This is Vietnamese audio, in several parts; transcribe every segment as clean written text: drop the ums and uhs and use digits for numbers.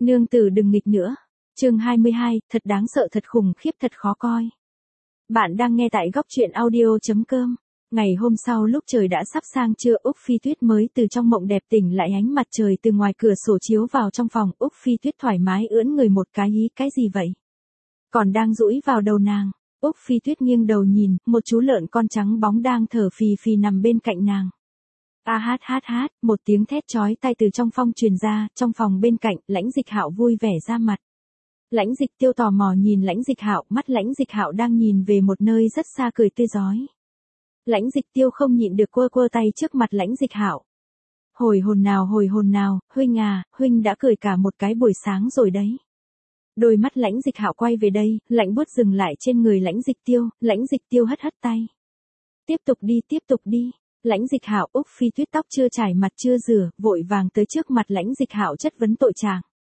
Nương tử đừng nghịch nữa. Chương 22, thật đáng sợ thật khủng khiếp thật khó coi. Bạn đang nghe tại góc truyện audio.com. Ngày hôm sau lúc trời đã sắp sang trưa, Úc Phi Tuyết mới từ trong mộng đẹp tỉnh lại, ánh mặt trời từ ngoài cửa sổ chiếu vào trong phòng. Úc Phi Tuyết thoải mái ưỡn người một cái, ý cái gì vậy? Còn đang dũi vào đầu nàng. Úc Phi Tuyết nghiêng đầu nhìn, một chú lợn con trắng bóng đang thở phì phì nằm bên cạnh nàng. A hát hát hát, một tiếng thét chói tai từ trong phòng truyền ra. Trong phòng bên cạnh, Lãnh Dịch Hạo vui vẻ ra mặt. Lãnh Dịch Tiêu tò mò nhìn Lãnh Dịch Hạo, mắt Lãnh Dịch Hạo đang nhìn về một nơi rất xa, cười tươi rói. Lãnh Dịch Tiêu không nhịn được quơ quơ tay trước mặt Lãnh Dịch Hạo. Hồi hồn nào, huynh à, huynh đã cười cả một cái buổi sáng rồi đấy. Đôi mắt Lãnh Dịch Hạo quay về đây, lạnh buốt dừng lại trên người Lãnh Dịch Tiêu. Lãnh Dịch Tiêu hất hất tay. Tiếp tục đi. Lãnh Dịch Hạo. Úc Phi Tuyết tóc chưa chải, mặt chưa rửa, vội vàng tới trước mặt Lãnh Dịch Hạo chất vấn tội chàng.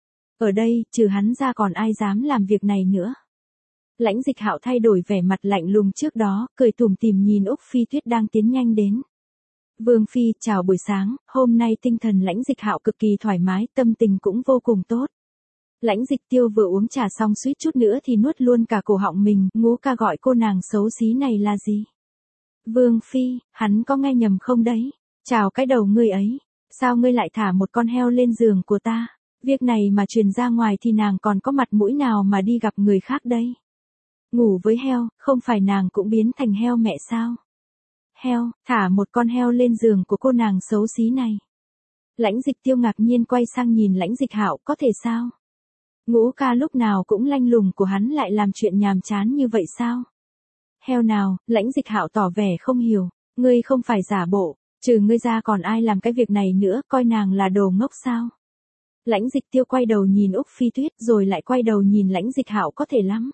Ở đây, trừ hắn ra còn ai dám làm việc này nữa? Lãnh Dịch Hạo thay đổi vẻ mặt lạnh lùng trước đó, cười tủm tỉm nhìn Úc Phi Tuyết đang tiến nhanh đến. Vương phi, chào buổi sáng, hôm nay tinh thần Lãnh Dịch Hạo cực kỳ thoải mái, tâm tình cũng vô cùng tốt. Lãnh Dịch Tiêu vừa uống trà xong suýt chút nữa thì nuốt luôn cả cổ họng mình, Ngũ ca gọi cô nàng xấu xí này là gì? Vương phi, hắn có nghe nhầm không đấy? Chào cái đầu ngươi ấy, sao ngươi lại thả một con heo lên giường của ta? Việc này mà truyền ra ngoài thì nàng còn có mặt mũi nào mà đi gặp người khác đây? Ngủ với heo, không phải nàng cũng biến thành heo mẹ sao? Heo, thả một con heo lên giường của cô nàng xấu xí này. Lãnh Dịch Tiêu ngạc nhiên quay sang nhìn Lãnh Dịch Hạo, có thể sao? Ngũ ca lúc nào cũng lanh lùng của hắn lại làm chuyện nhàm chán như vậy sao? Heo nào? Lãnh Dịch Hạo tỏ vẻ không hiểu, ngươi không phải giả bộ, trừ ngươi ra còn ai làm cái việc này nữa, coi nàng là đồ ngốc sao? Lãnh Dịch Tiêu quay đầu nhìn Úc Phi Tuyết rồi lại quay đầu nhìn Lãnh Dịch Hạo, có thể lắm.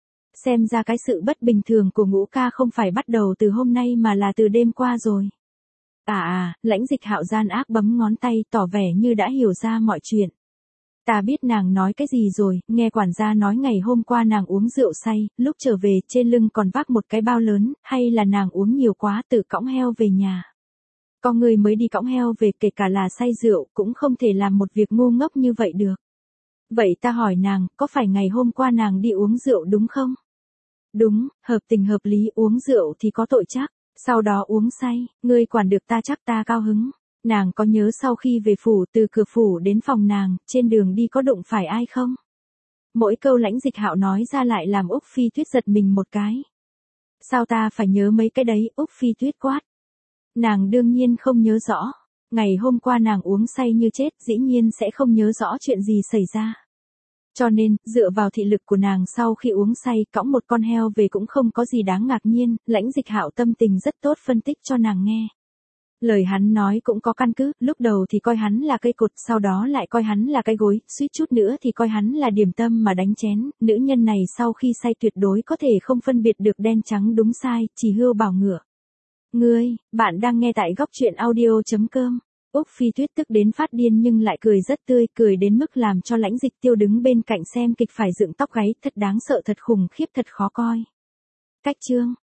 Xem ra cái sự bất bình thường của Ngũ ca không phải bắt đầu từ hôm nay mà là từ đêm qua rồi. Lãnh Dịch Hạo gian ác bấm ngón tay, tỏ vẻ như đã hiểu ra mọi chuyện. Ta biết nàng nói cái gì rồi, nghe quản gia nói ngày hôm qua nàng uống rượu say, lúc trở về trên lưng còn vác một cái bao lớn, hay là nàng uống nhiều quá tự cõng heo về nhà. Con người mới đi cõng heo về, kể cả là say rượu, cũng không thể làm một việc ngu ngốc như vậy được. Vậy ta hỏi nàng, có phải ngày hôm qua nàng đi uống rượu đúng không? Đúng, hợp tình hợp lý, uống rượu thì có tội chắc, sau đó uống say, ngươi quản được ta chắc ta cao hứng. Nàng có nhớ sau khi về phủ, từ cửa phủ đến phòng nàng, trên đường đi có đụng phải ai không? Mỗi câu Lãnh Dịch Hạo nói ra lại làm Úc Phi Tuyết giật mình một cái. Sao ta phải nhớ mấy cái đấy? Úc Phi Tuyết quát. Nàng đương nhiên không nhớ rõ. Ngày hôm qua nàng uống say như chết, dĩ nhiên sẽ không nhớ rõ chuyện gì xảy ra. Cho nên, dựa vào thị lực của nàng sau khi uống say, cõng một con heo về cũng không có gì đáng ngạc nhiên. Lãnh Dịch Hạo tâm tình rất tốt phân tích cho nàng nghe. Lời hắn nói cũng có căn cứ, lúc đầu thì coi hắn là cây cột, sau đó lại coi hắn là cái gối, suýt chút nữa thì coi hắn là điểm tâm mà đánh chén. Nữ nhân này sau khi say tuyệt đối có thể không phân biệt được đen trắng đúng sai, chỉ hươu bảo ngựa. Bạn đang nghe tại góc truyện audio.com. Úc Phi Tuyết tức đến phát điên nhưng lại cười rất tươi, cười đến mức làm cho Lãnh Dịch Tiêu đứng bên cạnh xem kịch phải dựng tóc gáy, thật đáng sợ thật khủng khiếp thật khó coi. Cách chương